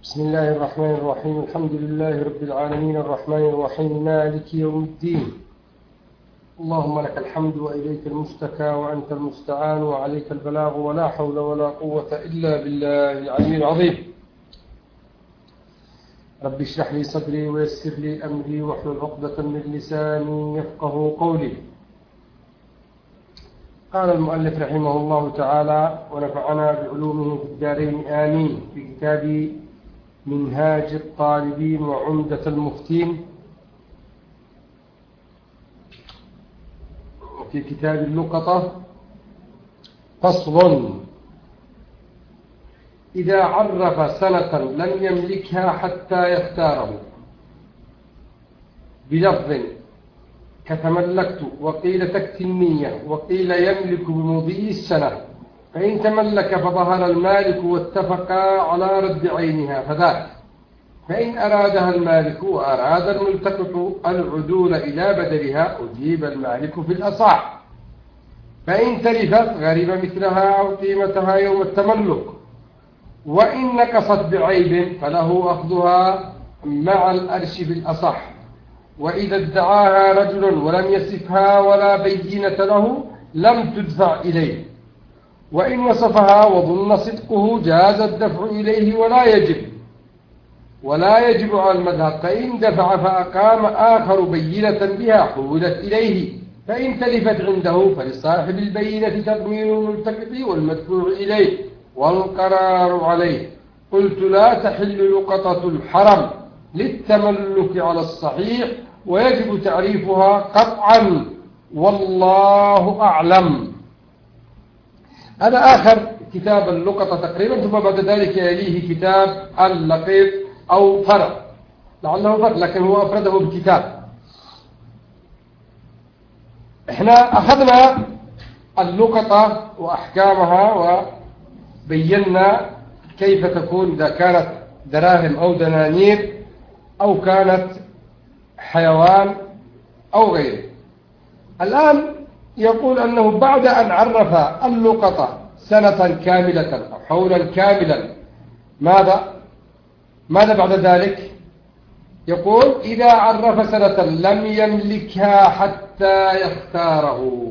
بسم الله الرحمن الرحيم. الحمد لله رب العالمين الرحمن الرحيم مالك يوم الدين. اللهم لك الحمد وإليك المشتكى وأنت المستعان وعليك البلاغ ولا حول ولا قوة إلا بالله العلي العظيم. رب اشرح لي صدري ويسر لي أمري واحلل عقدة من لساني يفقه قولي. قال المؤلف رحمه الله تعالى ونفعنا بعلومه في الدارين آمين في كتاب منهاج الطالبين وعمدة المفتين في كتاب اللقطة. فصل: إذا عرف سنة لم يملكها حتى يختاره بلفظ كتملكت، وقيل تكفي النية، وقيل يملك بمضي السنة، فإن تملك فظهر المالك واتفقا على رد عينها فذاك، فإن أرادها المالك وأراد الملتقط العدول إلى بدلها أجيب المالك في الأصح، فإن تلفت غرب مثلها أو قيمتها يوم التملك، وإن نقصت بعيب فله أخذها مع الأرش في الأصح، وإذا ادعاها رجل ولم يصفها ولا بينة له لم تدفع إليه، وإن وصفها وظن صدقه جاز الدفع إليه ولا يجب على المذهب، فإن دفع فأقام آخر بينة بها حولت إليه، فإن تلفت عنده فلصاحب البينة تضمين الملتقط والمدفوع إليه والقرار عليه. قلت: لا تحل لقطة الحرم للتملك على الصحيح، ويجب تعريفها قطعا، والله أعلم. هذا آخر كتاب اللقطة تقريبا، ثم بعد ذلك يليه كتاب اللقيط أو فرع، لعله فرع لكن هو أفرده بكتاب. احنا أخذنا اللقطة وأحكامها وبينا كيف تكون إذا كانت دراهم أو دنانير أو كانت حيوان أو غيره. الآن يقول أنه بعد أن عرف اللقطة سنة كاملة أو حولا كاملا ماذا بعد ذلك؟ يقول: إذا عرف سنة لم يملكها حتى يختاره.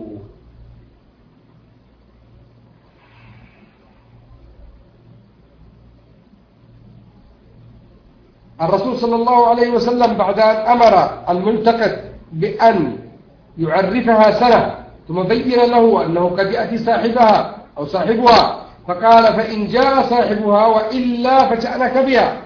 الرسول صلى الله عليه وسلم بعد أن أمر الملتقط بأن يعرفها سنة ثم بين له أنه قد يأتي صاحبها أو صاحبها، فقال: فإن جاء صاحبها وإلا فشأنك بها.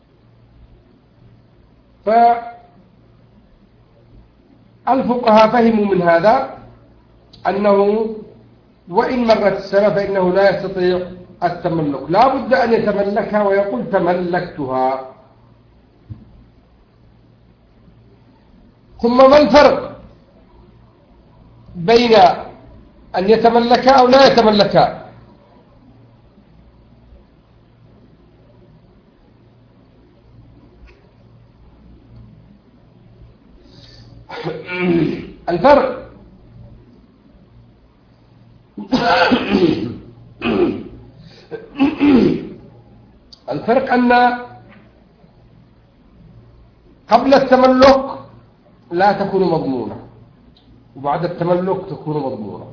فالفقهاء فهموا من هذا أنه وإن مرت السنة فإنه لا يستطيع التملك، لا بد أن يتملكها ويقول: تملكتها. ثم ما الفرق بين أن يتملكها أو لا يتملكها؟ الفرق أن قبل التملك لا تكون مضمونة، وبعد التملك تكون مضمونة.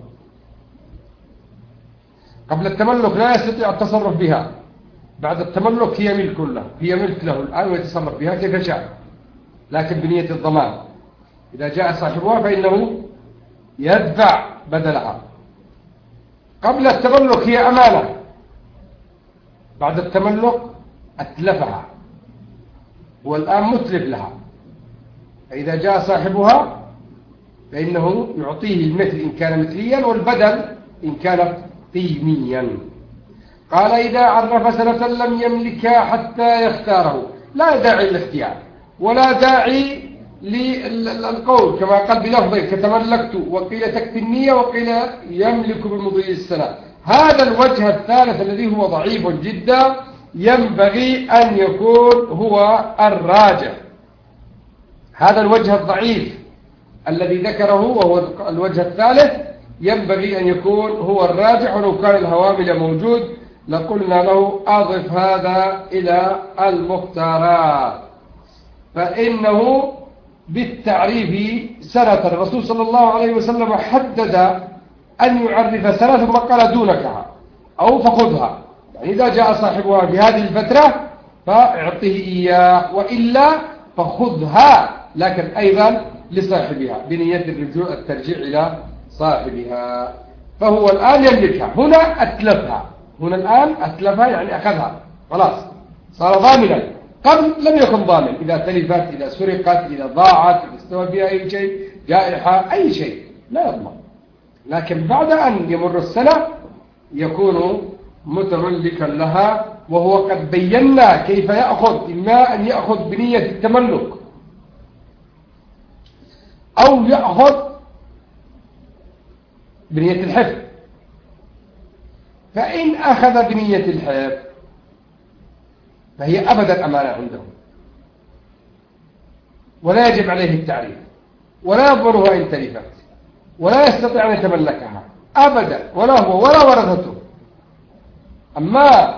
قبل التملك لا يستطيع التصرف بها، بعد التملك هي ملك له، هي ملك له الآن ويتصرف بها كيف شاء، لكن بنية الضمان. إذا جاء صاحبها فإنه يدفع بدلها. قبل التملك هي أمانة، بعد التملك أتلفها والآن متلف لها، فإذا جاء صاحبها فإنه يعطيه المثل إن كان مثليا والبدل إن كانت قيميا. قال: إذا عرف سنة لم يملكها حتى يختاره. لا داعي للاختيار ولا داعي للقول كما قال بلفظ كتملكت، وقيل تكفي النية، وقيل يملك بمضي السنة. هذا الوجه الثالث الذي هو ضعيف جدا ينبغي أن يكون هو الراجح. هذا الوجه الضعيف الذي ذكره وهو الوجه الثالث ينبغي أن يكون هو الراجح، ولو كان الهوامل موجود لقلنا له أضف هذا إلى المختارات، فإنه بالتعريف سنة. الرسول صلى الله عليه وسلم حدد أن يعرف سنة ثم قال دونكها أو فخذها، يعني إذا جاء صاحبها في هذه الفترة فاعطيه إياه، وإلا فخذها، لكن أيضا لصاحبها بنية الترجيع إلى صاحبها. فهو الآن يملكها، هنا أتلفها، هنا الآن أتلفها يعني أخذها خلاص صار ضامنا. قبل لم يكن ضامن، إذا تلفت، إذا سرقت، إذا ضاعت، إذا استوى بها أي شيء، جائحة، أي شيء لا يضمن. لكن بعد أن يمر السنة يكون متملكا لها، وهو قد بينا كيف يأخذ، إما أن يأخذ بنية التملك أو يأخذ بنية الحفظ. فإن أخذ بنية الحفظ فهي أبدا أمانة عنده، ولا يجب عليه التعريف، ولا يضمنها إن تلفت، ولا يستطيع أن يتملكها أبدا، ولا هو ولا ورثته. أما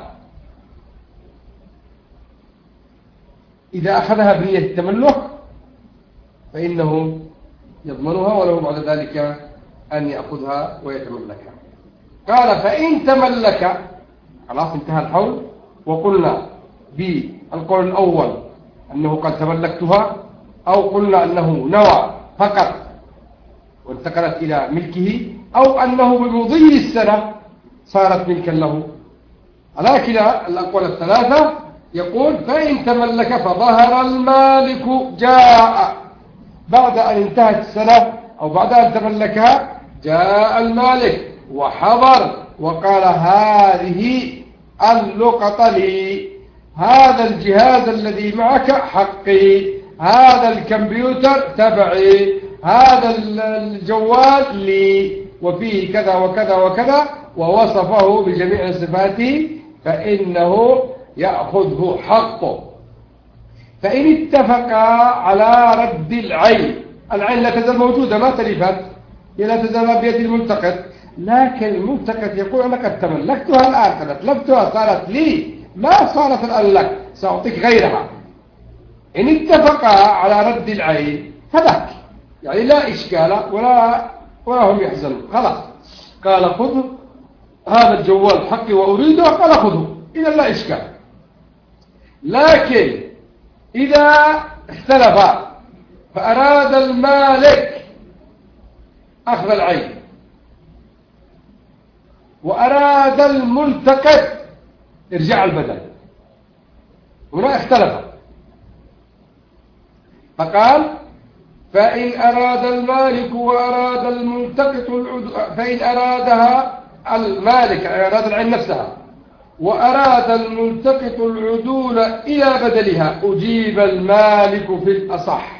إذا أخذها بنية التملك فإنه يضمنها، وله بعد ذلك أن يأخذها ويتملكها. قال فإن تملك، خلاص انتهى الحول. وقلنا بالقول الأول أنه قد تملكتها، أو قلنا أنه نوى فقط وانتقلت إلى ملكه، أو أنه بمضي السنة صارت ملكا له. على كلا الأقوال الثلاثة يقول فإن تملك فظهر المالك جاء بعد أن انتهت السنة أو بعد أن تملكها، جاء المالك وحضر وقال هذه اللقطة لي، هذا الجهاز الذي معك حقي، هذا الكمبيوتر تبعي، هذا الجوال لي، وفيه كذا وكذا وكذا، ووصفه بجميع صفاته، فإنه يأخذه حقه. فإن اتفقا على رد العين، العين لا تزال موجودة ما تلفت، هي لا تزال بيد الملتقط، لكن الملتقط يقول أنا قد تملكتها الآن، قد أتلفتها، صارت لي، ما صارت الآن لك، سأعطيك غيرها. إن اتفقا على رد العين فذاك، يعني لا إشكال ولا هم يحزنون، خلاص. قال خذ هذا الجوال حقي وأريده، قال خذه، إذا لا إشكال. لكن إذا اختلف فأراد المالك أخذ العين وأراد الملتقط إرجاع البدل، هنا اختلف، فقال فإن أراد المالك وأراد الملتقط فإن أرادها المالك أراد العين نفسها وأراد الملتقط العدول إلى بدلها، أجيب المالك في الأصح.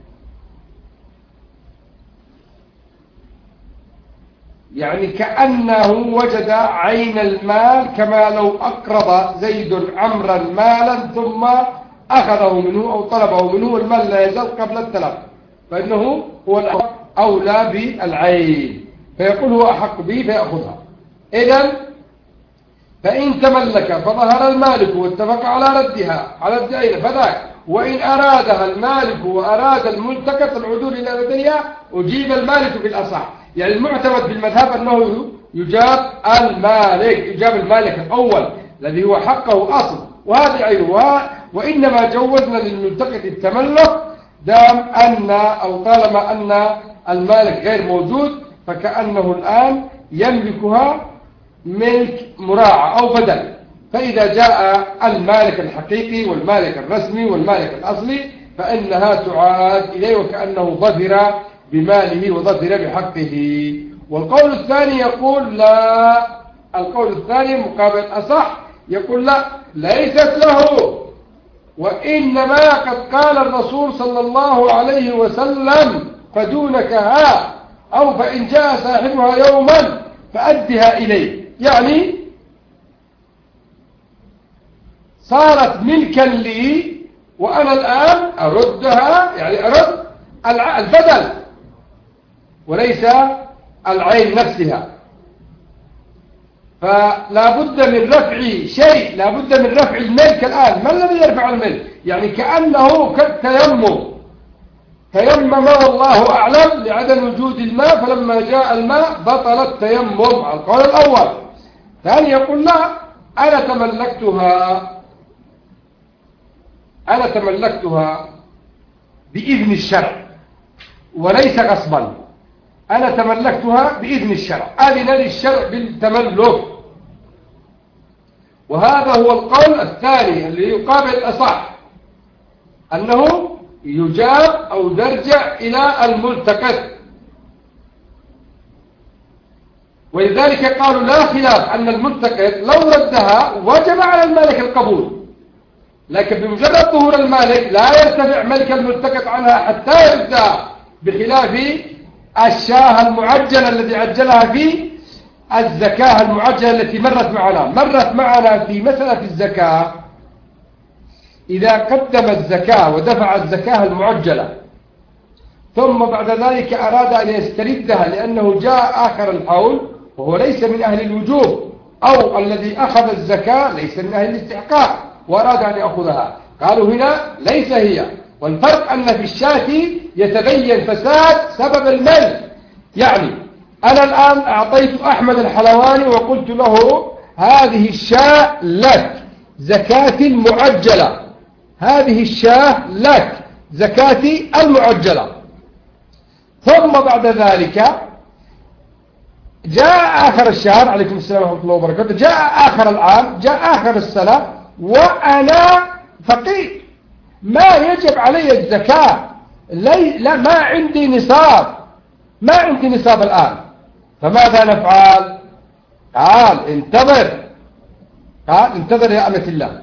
يعني كأنه وجد عين المال، كما لو أقرض زيد عمرا مالا ثم أخذه منه أو طلبه منه، المال لا يزال قبل التلف، فإنه هو أولى بالعين، فيقول هو أحق به فيأخذها. إذن فإن تملك فظهر المالك واتفق على ردها على الدين فذاك، وإن أرادها المالك وأراد الملتقط العدول إلى بدلها، أجيب المالك بالأصح. يعني المعتمد بالمذهب أنه يجاب المالك الأول الذي هو حقه أصل، وهذه عينه، وإنما جوزنا للملتقط التملك دام أن أو طالما أن المالك غير موجود، فكأنه الآن يملكها ملك مراعى أو بدل. فإذا جاء المالك الحقيقي والمالك الرسمي والمالك الأصلي فإنها تعاد إليه، وكأنه ظفر بماله وظفر بحقه. والقول الثاني يقول لا، القول الثاني مقابل أصح يقول لا، ليست له، وإنما قد قال الرسول صلى الله عليه وسلم فدونكها، أو فإن جاء صاحبها يوما فأدها إليه، يعني صارت ملكا لي وأنا الآن أردها، يعني أرد فلا بد من رفع شيء، لا بد من رفع الملك الآن. ما الذي يرفع الملك؟ يعني كأنه كالتيمم، تيمم والله أعلم لعدم وجود الماء، فلما جاء الماء بطل التيمم على القول الأول. ثاني يقول لا، أنا تملكتها بإذن الشرع وليس غصبا. أنا تملكتها بإذن الشرع، أذن لي الشرع بالتملك. وهذا هو القول الثاني اللي يقابل الأصح، أنه يجاب أو يرجع إلى الملتقط. ولذلك قالوا لا خلاف أن الملتقط لو ردها وجب على المالك القبول، لكن بمجرد ظهور المالك لا يرتفع ملك الملتقط عنها حتى يردها، بخلاف الشاة المعجلة الذي عجلها في الزكاة المعجلة التي مرت معنا في مسألة الزكاة. إذا قدم الزكاة ودفع الزكاة المعجلة ثم بعد ذلك أراد أن يستردها لأنه جاء آخر الحول وهو ليس من أهل الوجوب، أو الذي أخذ الزكاة ليس من أهل الاستحقاق وأراد أن يأخذها، قالوا هنا ليس هي. والفرق أن في الشاة يتبين فساد سبب المال. يعني أنا الآن أعطيت أحمد الحلواني وقلت له هذه الشاة لك زكاة معجلة، هذه الشاة لك زكاة المعجلة. ثم بعد ذلك جاء آخر الشهر، عليكم السلام ورحمة الله وبركاته، جاء آخر العام، جاء آخر السنة وأنا فقير ما يجب علي الزكاة، لا ما عندي نصاب، ما عندي نصاب الآن، فماذا نفعل؟ قال انتظر يا أمة الله.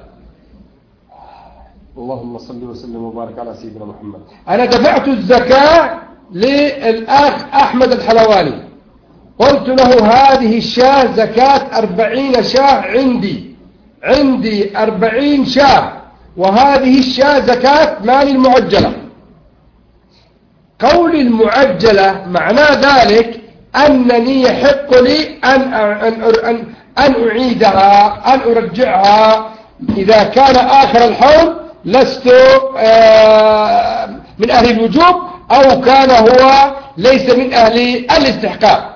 اللهم صل وسلم وبارك على سيدنا محمد. أنا دفعت الزكاة للأخ أحمد الحلواني، قلت له هذه الشاة زكاة 40 شاة، عندي 40 شاة، وهذه الشاة زكاة مال المعجلة. قول المعجلة معنى ذلك أنني يحق لي أن أعيدها، أن أرجعها إذا كان آخر الحول لست من أهل الوجوب، أو كان هو ليس من أهل الاستحقاق.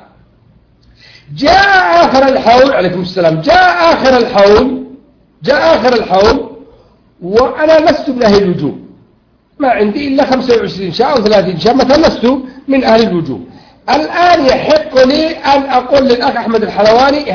جاء آخر الحول، عليكم السلام، جاء آخر الحول وأنا لست من أهل الوجوب، ما عندي إلا 25 شاة أو 30 شاة مثلا، لست من أهل الوجوب. الآن يحق لي أن أقول للأخ أحمد الحلواني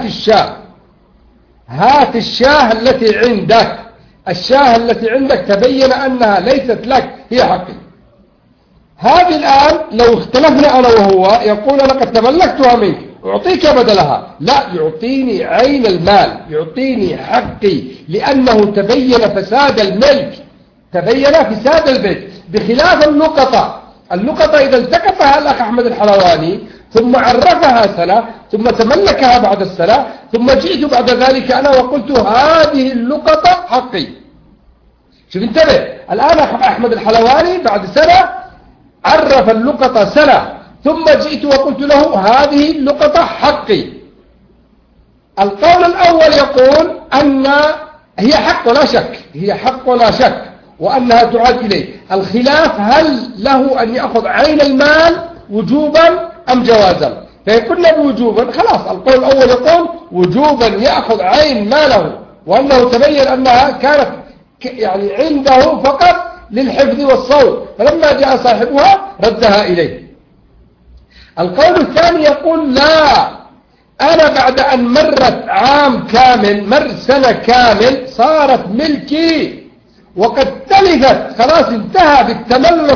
هات الشاة التي عندك، الشاة التي عندك تبين أنها ليست لك، هي حقي. هذه الآن لو اختلفنا أنا وهو، يقول أنا قد تملكتها منك أعطيك بدلها، لا، يعطيني عين المال، يعطيني حقي، لأنه تبين فساد الملك، تبين فساد البيت، بخلاف اللقطة إذا التقطها الأخ أحمد الحلواني ثم عرفها سنة ثم تملكها بعد السنة، ثم جئت بعد ذلك أنا وقلت هذه اللقطة حقي. شوف انتبه، الآن أحمد الحلواني بعد سنة عرف اللقطة سنة، ثم جئت وقلت له هذه اللقطة حقي. القول الأول يقول أن هي حق ولا شك، وأنها تعاد إليه. الخلاف هل له أن يأخذ عين المال وجوبا أم جوازا؟ فيقولنا بوجوبا، خلاص القول الأول يقول وجوبا يأخذ عين ماله، وأنه تبين أنها كانت يعني عنده فقط للحفظ والصون، فلما جاء صاحبها ردها إليه. القول الثاني يقول لا، أنا بعد أن مرت عام كامل، مر سنة كامل، صارت ملكي وقد تلفت، خلاص انتهى بالتملك،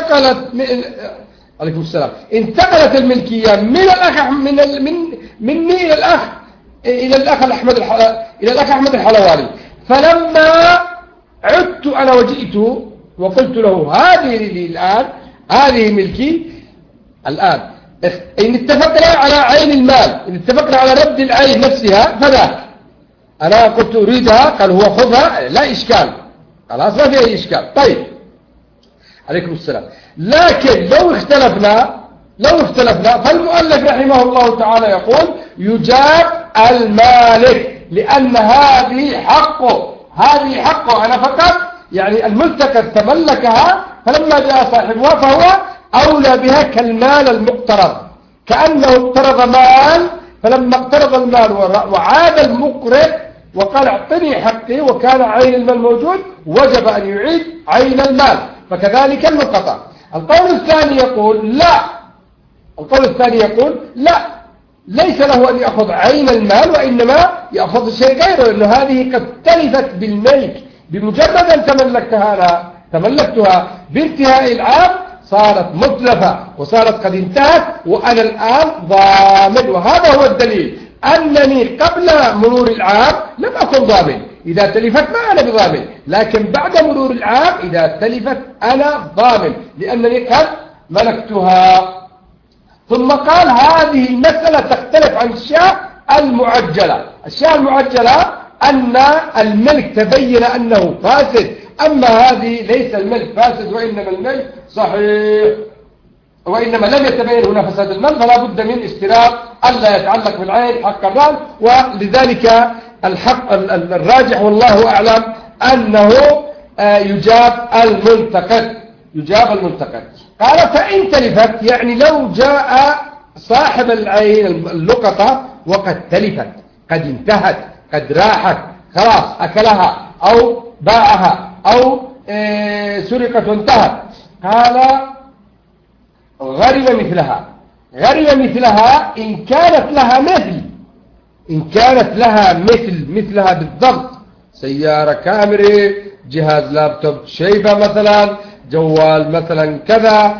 عليكم السلام، انتقلت الملكية من الأخ مني إلى الأخ أحمد الحلواني. فلما عدت أنا وجئت وقلت له هذه لي الآن، هذه ملكي الآن، إن اتفقنا على عين المال، إن اتفقنا على رد العين نفسها فذاك، أنا قلت أريدها، قال هو خذها، لا إشكال، خلاص ما في أي إشكال. طيب عليكم السلام. لكن لو اختلفنا فالمؤلف رحمه الله تعالى يقول يجاب المالك، لأن هذه حقه، هذه حقه أنا فقط، يعني الملتقط تملكها، فلما جاء صاحبها فهو أولى بها كالمال المقترض، كأنه اقترض مال، فلما اقترض المال وعاد المقرض وقال اعطني حقي وكان عين المال موجود، وجب أن يعيد عين المال، فكذلك اللقطة. القول الثاني يقول لا، القول الثاني يقول لا، ليس له أن يأخذ عين المال، وإنما يأخذ شيء غيره، لأن هذه قد تلفت بالملك، بمجرد أن تملكتها بانتهاء العام صارت متلفة وصارت قد انتهت، وأنا الآن ضامن. وهذا هو الدليل أنني قبل مرور العام لم أكن ضامن، إذا تلفت ما أنا بضامن، لكن بعد مرور العام إذا تلفت أنا ضامن، لأنني قد ملكتها. ثم قال هذه المسألة تختلف عن الشاة المعجلة. الشاة المعجلة أن الملك تبين أنه فاسد، أما هذه ليس الملك فاسد، وإنما الملك صحيح، وإنما لم يتبين هنا فساد المال، فلا بد من اشتراط ألا يتعلق بالعين حق المال. ولذلك الحق الراجح والله أعلم أنه يجاب الملتقط، يجاب الملتقط. قال فإن تلفت، يعني لو جاء صاحب العين اللقطة وقد تلفت، قد انتهت، قد راحت، خلاص أكلها أو باعها أو سرقت وانتهت، قال غرم مثلها. غرم مثلها إن كانت لها مثل، إن كانت لها مثلها بالضبط، سيارة كاميرا، جهاز لابتوب شيبة مثلا، جوال مثلا كذا،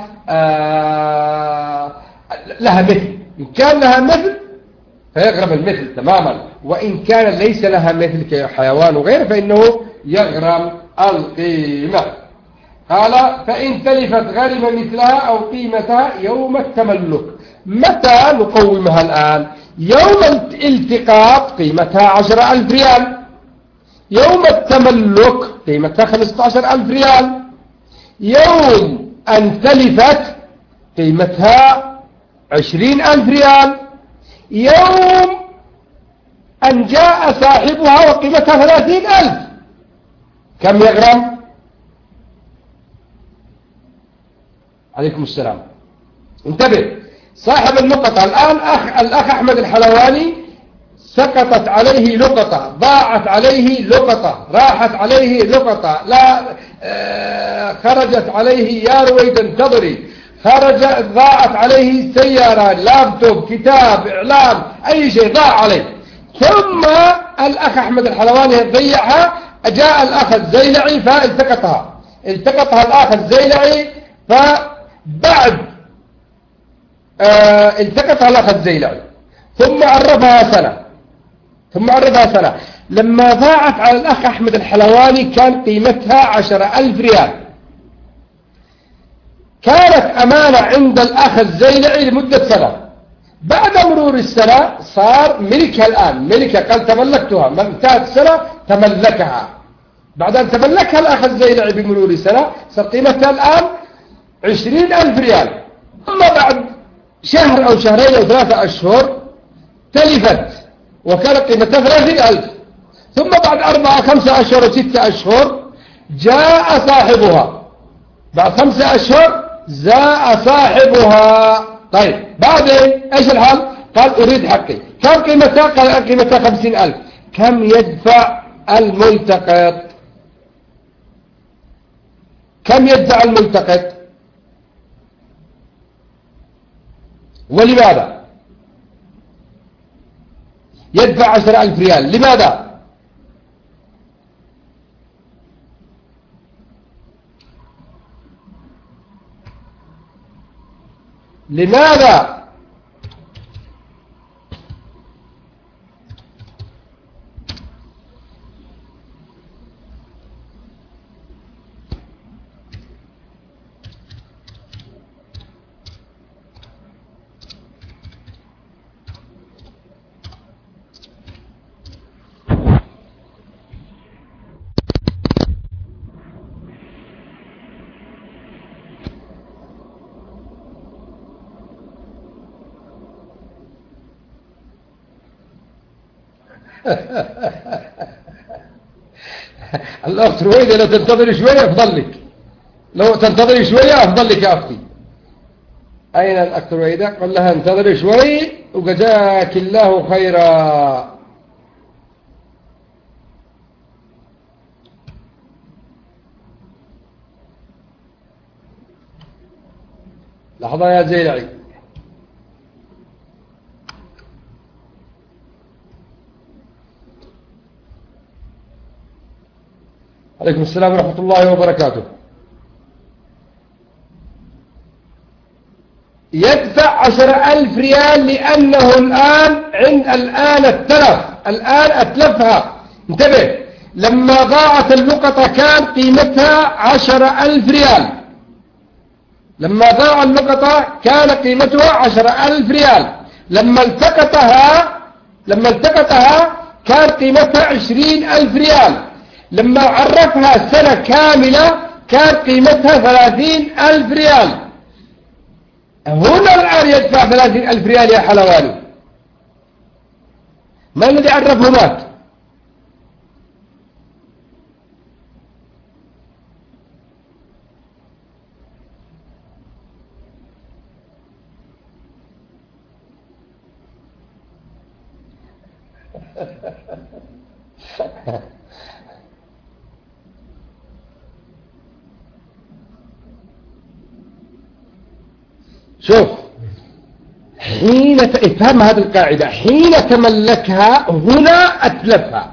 لها مثل. إن كان لها مثل فيغرم المثل تماما، وإن كان ليس لها مثل كحيوان وغيره فإنه يغرم القيمة. قال فإن تلفت غرم مثلها أو قيمتها يوم التملك. متى نقومها الآن؟ يوم الالتقاط قيمتها 10,000 ريال، يوم التملك قيمتها 15,000 ريال، يوم أن تلفت قيمتها 20,000 ريال، يوم أن جاء صاحبها وقيمتها 30,000، كم يغرم؟ عليكم السلام. انتبه، صاحب اللقطة الآن الأخ أحمد الحلواني سقطت عليه لقطة، ضاعت عليه لقطة، راحت عليه لقطة، لا خرجت عليه يا رويد انتظري، ضاعت عليه سيارة، لابتوب، كتاب، إعلام، أي شيء ضاع عليه. ثم الأخ أحمد الحلواني ضيعها، جاء الأخ الزيلعي فالتقطها، التقطها الأخ الزيلعي، فبعد التقطها الأخ الزيلعي ثم عرفها سنة، ثم عرفها سنة. لما ضاعت على الأخ أحمد الحلواني كان قيمتها 10,000 ريال، كانت أمانة عند الأخ الزيلعي لمدة سنة. بعد مرور السنة صار ملكها الآن، ملكها، قال تملكتها، من انتهت السنة تملكها. بعد أن تملكها الأخ الزيلعي بمرور السنة صار قيمتها الآن 20,000 ريال. ثم بعد شهر أو شهرين أو 3 أشهر تلفت وكانت قيمتها 30,000. ثم بعد 4 5 أشهر و 6 أشهر جاء صاحبها، بعد 5 أشهر جاء صاحبها. طيب بعدين ايش الحال؟ قال اريد حقي. كم قيمتها؟ قال قيمتها 50,000. كم يدفع الملتقط؟ كم يدفع الملتقط؟ ولماذا يدفع 10,000 ريال؟ لماذا؟ لماذا؟ الأخت رويدة لو تنتظر شوية أفضل لك، لو تنتظر شوية أفضل لك يا أختي. أين الأخت رويدة؟ قل لها انتظر شوي وجزاك الله خيرا. لحظة يا زيلعي. عليكم السلام ورحمة الله وبركاته. يدفع 10,000 ريال لأنه الآن أتلفها. انتبه، لما ضاعت اللقطة كان قيمتها 10,000 ريال. لما ضاع اللقطة كان قيمتها 10,000 ريال. لما التقطها كان قيمتها 20,000 ريال. لما عرفها سنة كاملة كان قيمتها 30,000 ريال. هنا الآن يدفع 30,000 ريال يا حلواني. ما الذي عرفه مات؟ شوف، حين افهم هذه القاعدة، حين تملكها هنا أتلفها،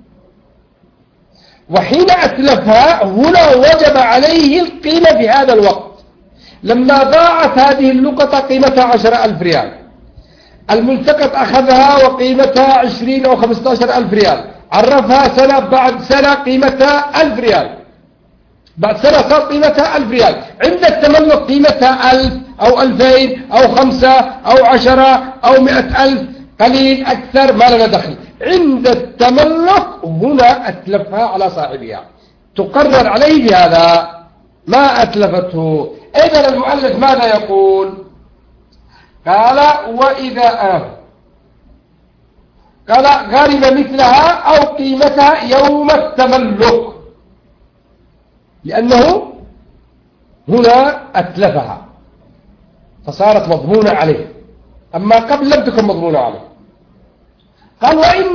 وحين أتلفها هنا وجب عليه القيمة في هذا الوقت. لما ضاعت هذه اللقطة قيمتها 10,000 ريال، الملتقط أخذها وقيمتها 20 أو 15,000 ريال، عرفها سنة، بعد سنة قيمتها 1000 ريال، بعد سنة صار قيمتها 1000 ريال. عند التملك قيمتها 1000 أو 2000 أو 5 أو 10 أو 100,000، قليل أكثر ما لنا دخل. عند التملك هنا أتلفها على صاحبها، تقرر عليه بهذا ما أتلفته. إذن المؤلف ماذا يقول؟ قال وإذا قال غرم مثلها أو قيمتها يوم التملك، لأنه هنا أتلفها فصارت مضمونة عليه، أما قبل لم تكن مضمونة عليه. قال وإن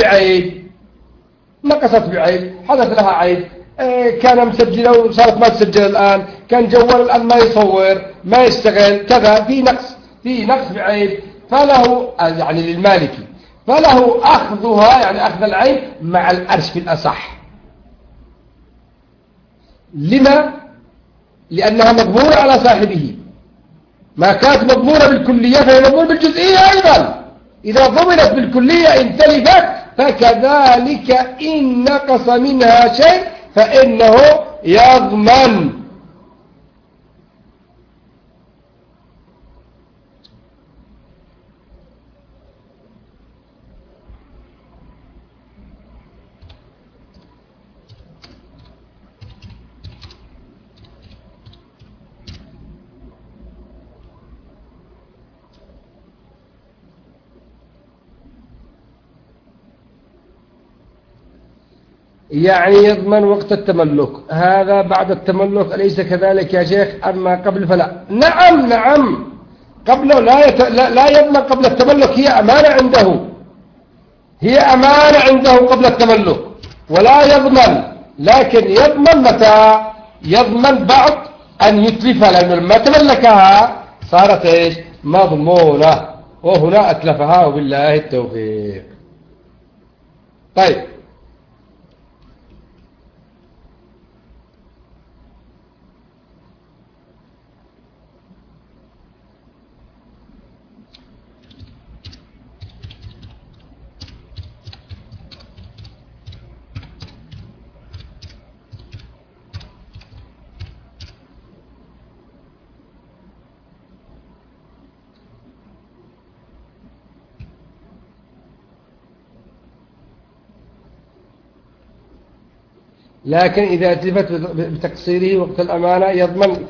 نقصت بعيب، حدث لها عيب، كان مسجلة وصارت ما تسجل الآن، كان جوال الآن ما يصور ما يشتغل كذا، في نقص بعيب، فله يعني للمالك فله أخذها، يعني أخذ العيب مع الأرش في الأصح. لما؟ لأنها مضمونة على صاحبه، ما كانت مضمونة بالكلية فهي مضمونة بالجزئية أيضا. إذا ضمنت بالكلية إن تلفت، فكذلك إن نقص منها شيء فإنه يضمن. يعني يضمن وقت التملك، هذا بعد التملك أليس كذلك يا شيخ؟ أما قبل فلا. نعم قبله لا يضمن قبل التملك، هي أمانة عنده قبل التملك ولا يضمن، لكن يضمن متى؟ يضمن بعد أن يتلفها، لأنه لما تملكها صارت إيش؟ مضمونة، وهنا أتلفها وبالله التوفيق. طيب، لكن إذا أتلفت بتقصيره وقت الأمانة يضمن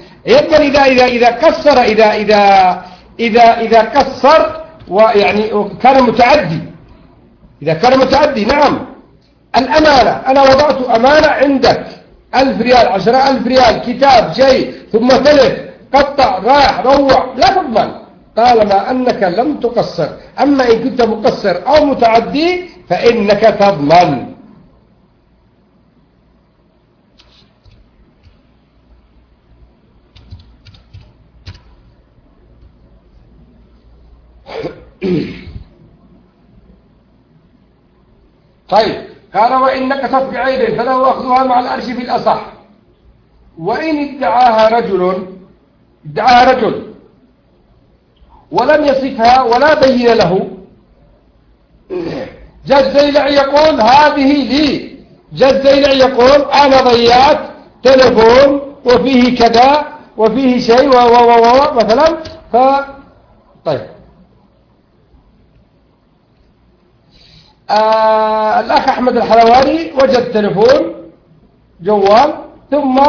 إذا قصر ويعني كان متعدي، إذا كان متعدي نعم. الأمانة، أنا وضعت أمانة عندك 1000 ريال 10,000 ريال كتاب شيء ثم تلف قطع راح روع، لا تضمن طالما أنك لم تقصر. أما إن كنت مقصر أو متعدي فإنك تضمن. طيب قال وإن نكست بعيب فله أخذها مع الأرش في الأصح. وإن ادعاها رجل ولم يصفها ولا بين له، جاء الزيلعي يقول هذه لي، جاء الزيلعي يقول أنا ضيعت تلفون وفيه كذا وفيه شيء مثلا. طيب الأخ أحمد الحلواني وجد تلفون جوال ثم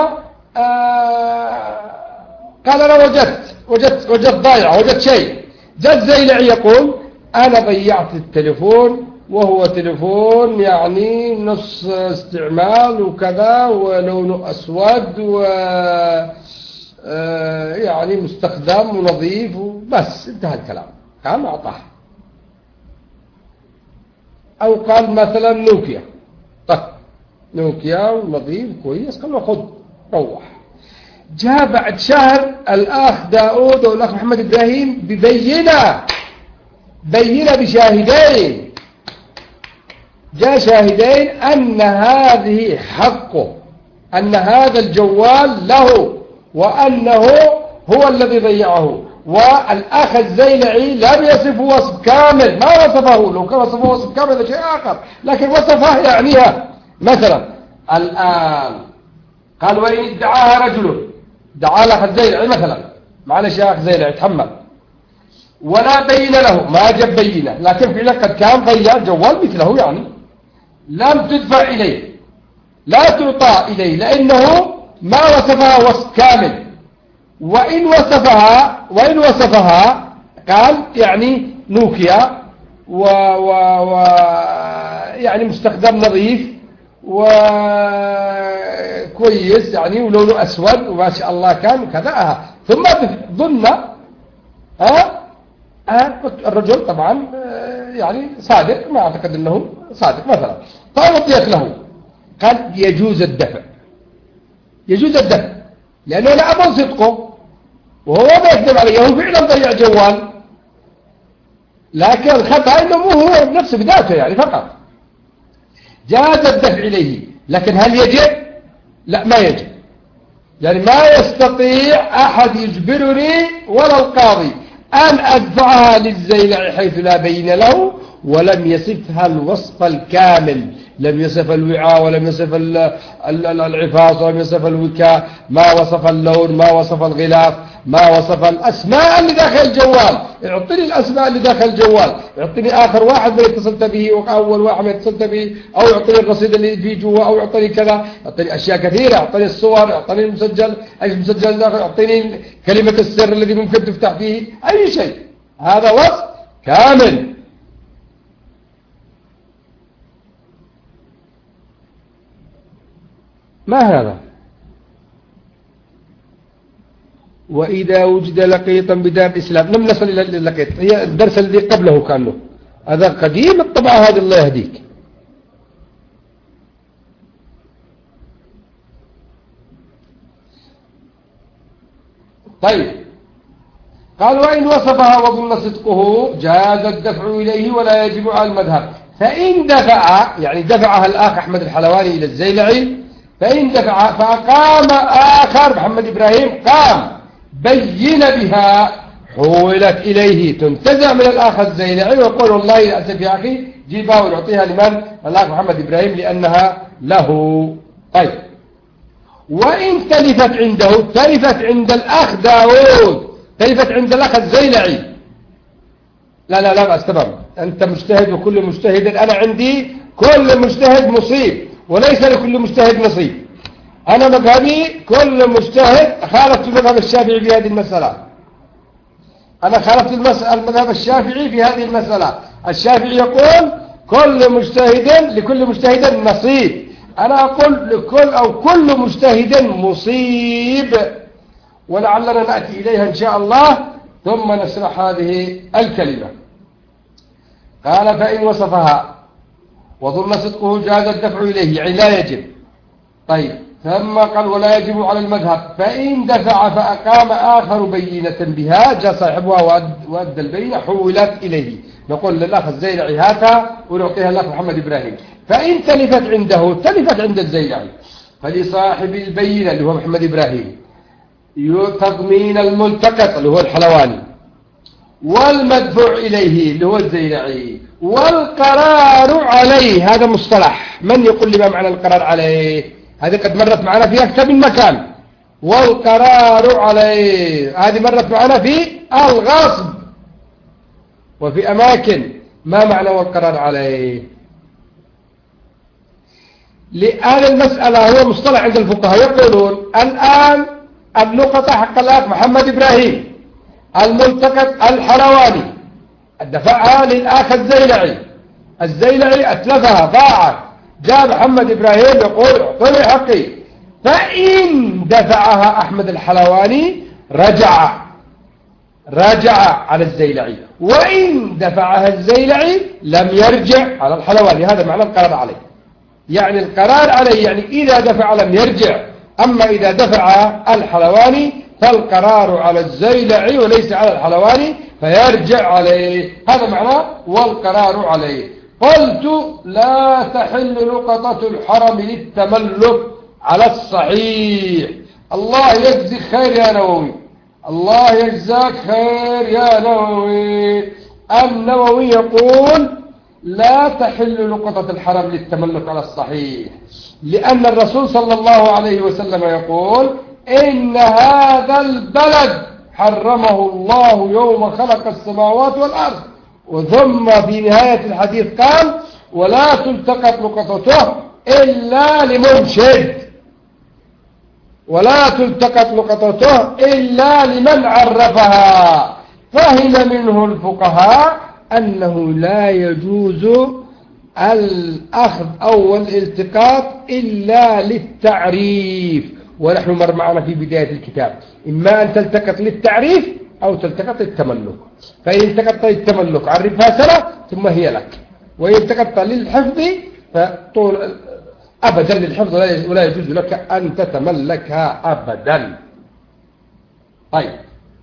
قال أنا وجدت ضايع، وجدت شيء. جاء الزيلعي يقول أنا ضيعت التلفون وهو تلفون يعني نص استعمال وكذا ولونه أسود و يعني مستخدم ونظيف بس انتهى الكلام. قام أعطاه. أو قال مثلا نوكيا، طيب نوكيا ونظيف كويس، قال له خذ روح. جاء بعد شهر الأخ داود والأخ محمد إبراهيم ببينة بشاهدين، جاء شاهدين أن هذه حقه، أن هذا الجوال له وأنه هو الذي ضيعه. والأخ الزيلعي لم يصف وصف كامل، ما وصفه، لو كان وصفه وصف كامل هذا شيء آخر، لكن وصفه يعنيها. مثلا الآن قال وإن ادعاها رجل، دعا الأخ الزيلعي مثلا، معلش يا أخ زيلعي تحمل، ولا بين له، ما جاب بينه، لكن فعلا قد كان ضيع جوال مثله يعني، لم تدفع إليه، لا تعطى إليه لأنه ما وصفها وصف كامل. وإن وصفها قال يعني نوكيا يعني مستخدم نظيف وكويس يعني ولونه أسود وما شاء الله كان كذا، ثم ظن الرجل طبعا يعني صادق، ما أعتقد أنه صادق مثلا، فأعطيت له. قال يجوز الدفع لأنه لا أبن صدقه وهو ما يكذب عليه، هو فعلا ضيع جوال، لكن الخطأ إنه مو هو بنفسه بذاته يعني فقط. جاز الدفع إليه، لكن هل يجب؟ لا ما يجب، يعني ما يستطيع أحد يجبرني ولا القاضي أن أدفعها للزيلعي حيث لا بين له ولم يصفها الوصف الكامل، لم يصف الوعاء ولم يصف العفاص ولم يصف الوكاء، ما وصف اللون، ما وصف الغلاف، ما وصف الأسماء اللي داخل الجوال. اعطني الأسماء اللي داخل الجوال، اعطني آخر واحد من اتصلت به وأول واحد من اتصلت به، أو اعطني الرصيد اللي فيه جوا، أو اعطني كذا، اعطني أشياء كثيرة، اعطني الصور، اعطني المسجل، أي مسجل داخل، اعطني كلمة السر الذي ممكن تفتح فيه أي شيء. هذا وصف كامل. ما هذا؟ وإذا وجد لقيطا بدار الإسلام، لم نصل إلى اللقيط، هي الدرس الذي قبله كان له، هذا قديم الطبعة هذه الله يهديك. طيب قال وإن وصفها وظن صدقه جاز الدفع إليه ولا يجب على المذهب. فإن دفع، يعني دفعها الأخ أحمد الحلواني إلى الزيلعي، فإن دفع فقام آخر محمد إبراهيم قام بين بها حولت إليه، تنتزع من الآخر الزيلعي ويقول والله لأسف يا أخي جيبها ونعطيها لمن؟ الأخ محمد إبراهيم لأنها له. طيب وإن تلفت عنده، تلفت عند الأخ داود، تلفت عند الأخ الزيلعي، لا بس تمام، أنت مجتهد وكل مجتهد، أنا عندي كل مجتهد مصيب وليس لكل مجتهد نصيب. أنا مذهبي كل مجتهد، خالفت المذهب الشافعي في هذه المسألة، أنا خالفت المذهب الشافعي في هذه المسألة. الشافعي يقول لكل مجتهد نصيب. أنا أقول لكل أو كل مجتهد مصيب، ولعلنا نأتي إليها إن شاء الله ثم نشرح هذه الكلمة. قال فإن وصفها وظن صدقه جاز الدفع إليه، يعني لا يجب. طيب ثم قال ولا يجب على المذهب، فإن دفع فأقام آخر بينة بها جاء صاحبها وأدى البينة حولت إليه، نقول للأخ الزيلعي هاتها ونعطيها للأخ محمد إبراهيم. فإن تلفت عنده تلفت عند الزيلعي فلصاحب البينة اللي هو محمد إبراهيم تضمين الملتقط اللي هو الحلواني، والمدفوع إليه اللي هو الزيلعي، والقرار عليه. هذا مصطلح، من يقول لي ما معنى القرار عليه؟ هذه قد مرت معنا في أكثر من مكان. والقرار عليه هذه مرت معنا في الغصب وفي أماكن. ما معنى والقرار عليه؟ لأن المسألة هو مصطلح عند الفقهاء، يقولون الآن اللقطة حق الأخ محمد إبراهيم، الملتقط الحلواني دفعها للأخ الزيلعي أتلفها ضاعت، جاء محمد إبراهيم يقول اعطني حقي. فإن دفعها أحمد الحلواني رجع على الزيلعي، وإن دفعها الزيلعي لم يرجع على الحلواني. هذا معنى القرار عليه، يعني القرار عليه يعني إذا دفع لم يرجع، أما إذا دفع الحلواني فالقرار على الزيلعي وليس على الحلواني فيرجع عليه. هذا معناه والقرار عليه. قلت لا تحل لقطة الحرم للتملك على الصحيح. الله يجزيك خير يا نووي، الله يجزاك خير يا نووي. النووي يقول لا تحل لقطة الحرم للتملك على الصحيح، لأن الرسول صلى الله عليه وسلم يقول إن هذا البلد حرمه الله يوم خلق السماوات والأرض. وثم في نهاية الحديث قال ولا تلتقط لقطته إلا لمنشد، ولا تلتقط لقطته إلا لمن عرفها. فهم منه الفقهاء أنه لا يجوز الأخذ أو الالتقاط إلا للتعريف، ونحن مر معنا في بداية الكتاب إما أن تلتقط للتعريف أو تلتقط للتملك. فإن التقطت للتملك عرفها سنة ثم هي لك، وإن التقطت للحفظ فطول أبدا للحفظ ولا يجوز لك أن تتملكها أبدا. طيب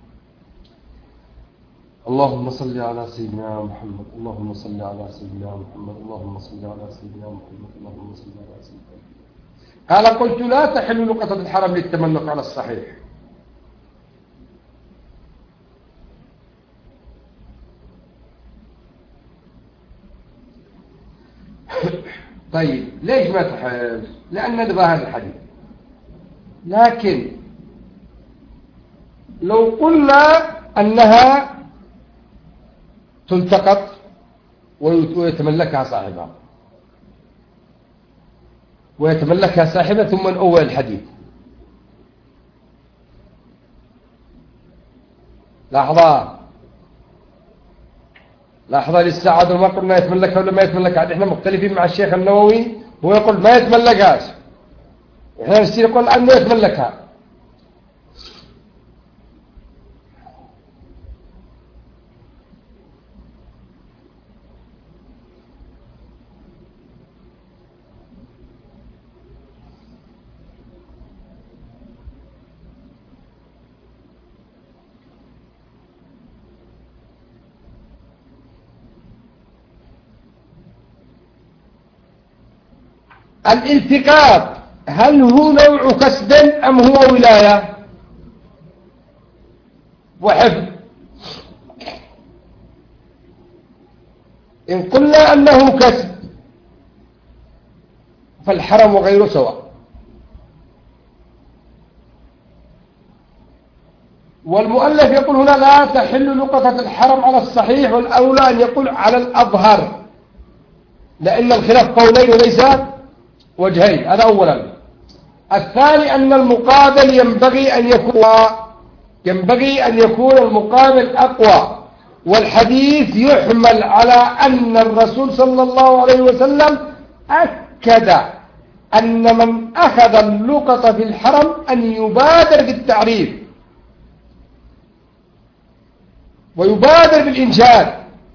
اللهم صل على سيدنا محمد، اللهم صل على سيدنا محمد، اللهم صل على سيدنا محمد، اللهم صل على سيدنا محمد. قال قلت لا تحل لقطة الحرم للتملك على الصحيح. طيب ليش ما تحل؟ لأن ظاهر الحديث. لكن لو قلنا أنها تلتقط ويتملكها صاحبها ثم نؤول الحديث. لحظة لسه عاد ما قلنا يتملكها ولا ما يتملكها. احنا مختلفين مع الشيخ النووي، هو يقول ما يتملكهاش، احنا نصير نقول عنه يتملكها. الالتقاط هل هو نوع كسب أم هو ولاية وحفظ؟ إن قلنا أنه كسب فالحرم وغيره سواء، والمؤلف يقول هنا لا تحل لقطة الحرم على الصحيح، والأولى أن يقول على الأظهر، لأن الخلاف قولين وليس وجهين. هذا أولا. الثاني أن المقابل ينبغي أن يكون المقابل أقوى، والحديث يحمل على أن الرسول صلى الله عليه وسلم أكد أن من أخذ اللقطة في الحرم أن يبادر بالتعريف ويبادر بالإنشاد،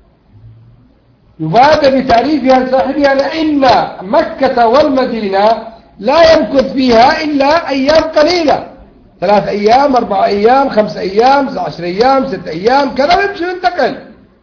يبادر بتعريفها لصاحبها، لأن مكة والمدينة لا يمكث فيها إلا أيام قليلة، 3 أيام 4 أيام 5 أيام 10 أيام 6 أيام كذا، يمشي ينتقل.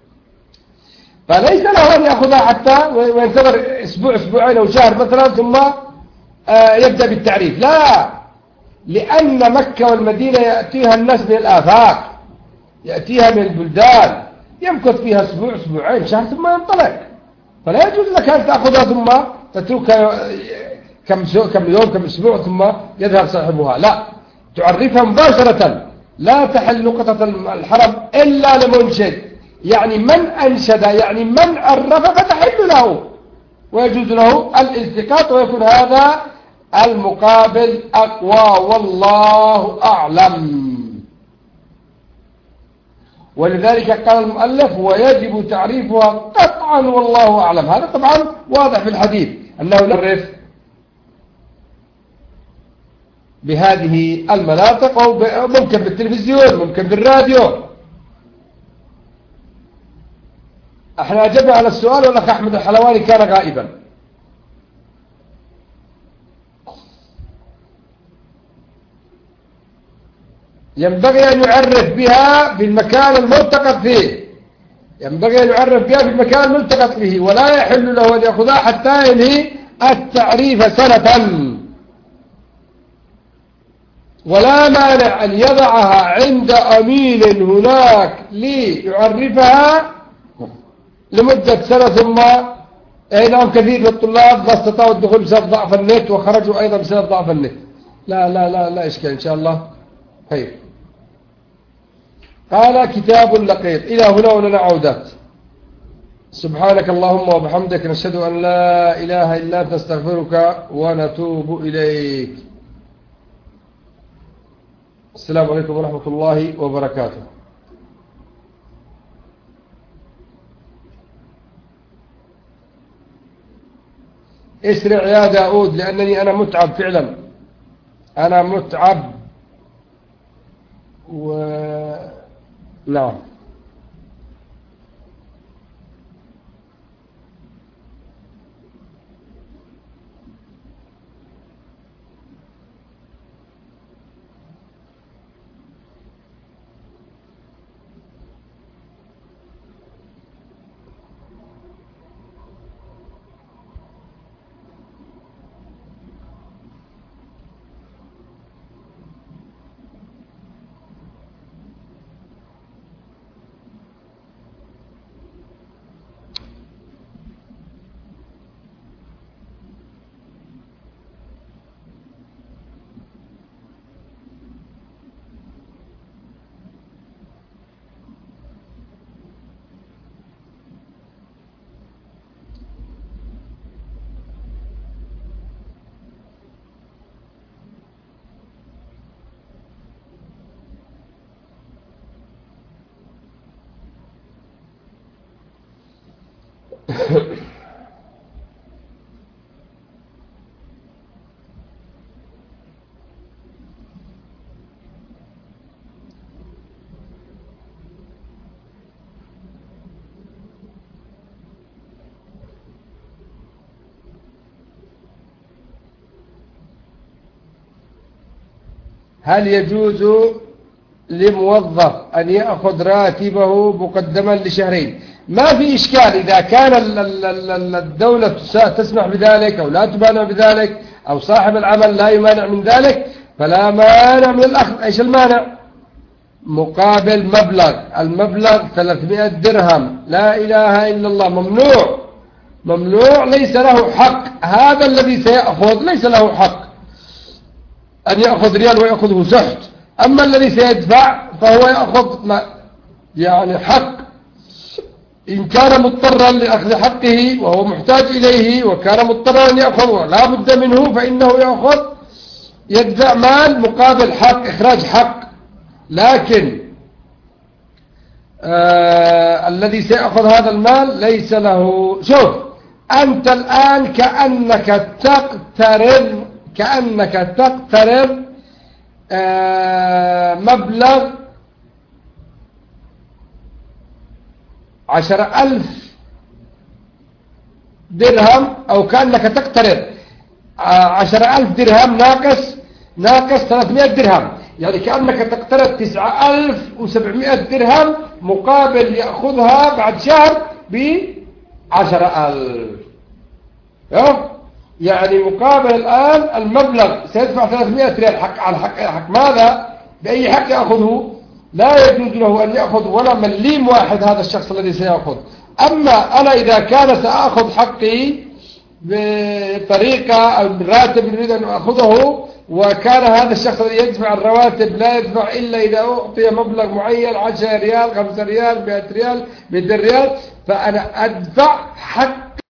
فليس له أن يأخذها حتى وينتظر أسبوع أسبوعين أو شهر مثلا ثم يبدأ بالتعريف، لا، لأن مكة والمدينة يأتيها الناس من الآفاق، يأتيها من البلدان، يمكث فيها أسبوع أسبوعين شهر ثم ينطلق، فلا يجوز لك أن تأخذها ثم تتركها كم يوم كم أسبوع ثم يذهب صاحبها، لا، تعرفها مباشرة. لا تحل لقطة الحرم إلا لمنشد، يعني من أنشد يعني من عرف فتحل له ويجوز له الالتقاط، ويكون هذا المقابل أقوى والله أعلم. ولذلك قال المؤلف ويجب تعريفها قطعا والله أعلم. هذا طبعا واضح في الحديث أنه نعرف بهذه المناطق، أو ممكن بالتلفزيون ممكن بالراديو. احنا أجبنا على السؤال والأخ أحمد الحلواني كان غائبا. ينبغي أن يعرف بها في المكان الملتقط فيه، ينبغي أن يعرف بها في المكان الملتقط فيه، ولا يحل له أن يأخذها حتى ينهي التعريف سنة. ولا مانع أن يضعها عند أمين هناك ليعرفها لمدة سنة ثم نعم كثير من الطلاب ما استطاعوا الدخول بسبب ضعف النت وخرجوا أيضا بسبب ضعف النت. لا لا لا لا إشكال إن شاء الله خير. قال كتاب اللقيط. إلى هنا ولنا عودات. سبحانك اللهم وبحمدك نشهد أن لا إله إلا أنت نستغفرك ونتوب إليك. السلام عليكم ورحمة الله وبركاته. اسرع يا داود لأنني أنا متعب فعلا، أنا متعب نعم. هل يجوز لموظف أن يأخذ راتبه مقدما لشهرين؟ ما في إشكال إذا كان الدولة تسمح بذلك أو لا تمانع بذلك أو صاحب العمل لا يمانع من ذلك فلا مانع من الأخذ. إيش المانع؟ مقابل مبلغ، المبلغ 300 درهم، لا إله إلا الله، ممنوع ممنوع، ليس له حق. هذا الذي سيأخذ ليس له حق أن يأخذ ريال ويأخذه سحت، أما الذي سيدفع فهو يأخذ يعني حق. إن كان مضطرا لأخذ حقه وهو محتاج إليه وكان مضطرا أن يأخذه لا بد منه فإنه يأخذ، يدفع مال مقابل حق، إخراج حق. لكن الذي سيأخذ هذا المال ليس له. شوف أنت الآن كأنك تقترض مبلغ 10,000 درهم، أو كأنك تقترض 10,000 درهم ناقص 300 درهم، يعني كأنك تقترض 9,700 درهم مقابل يأخذها بعد شهر ب10,000. يعني مقابل الآن المبلغ سيدفع 300 ريال على حق ماذا؟ بأي حق يأخذه؟ لا يجوز له أن يأخذ ولا مليم واحد هذا الشخص الذي سيأخذ. أما أنا إذا كان سأخذ حقي بطريقة أو براتب يريد أن أخذه، وكان هذا الشخص الذي يدفع الرواتب لا يدفع إلا إذا أعطي مبلغ معين 10 ريال 5 ريال 100 ريال 200 ريال، فأنا أدفع حق